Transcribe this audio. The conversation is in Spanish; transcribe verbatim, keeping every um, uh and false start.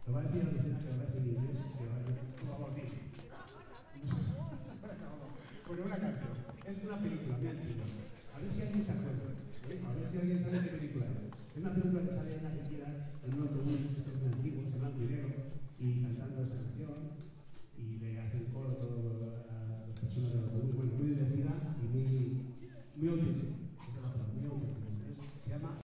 Lo va a decir a Lucena, que lo va a decir en inglés, que va a decir, por favor, dime. Bueno, una canción. Es una película, me han dicho. A ver si alguien se acuerda. ¿eh? A ver si alguien sabe qué película es. Es una película que sale en Argentina en unos dos mil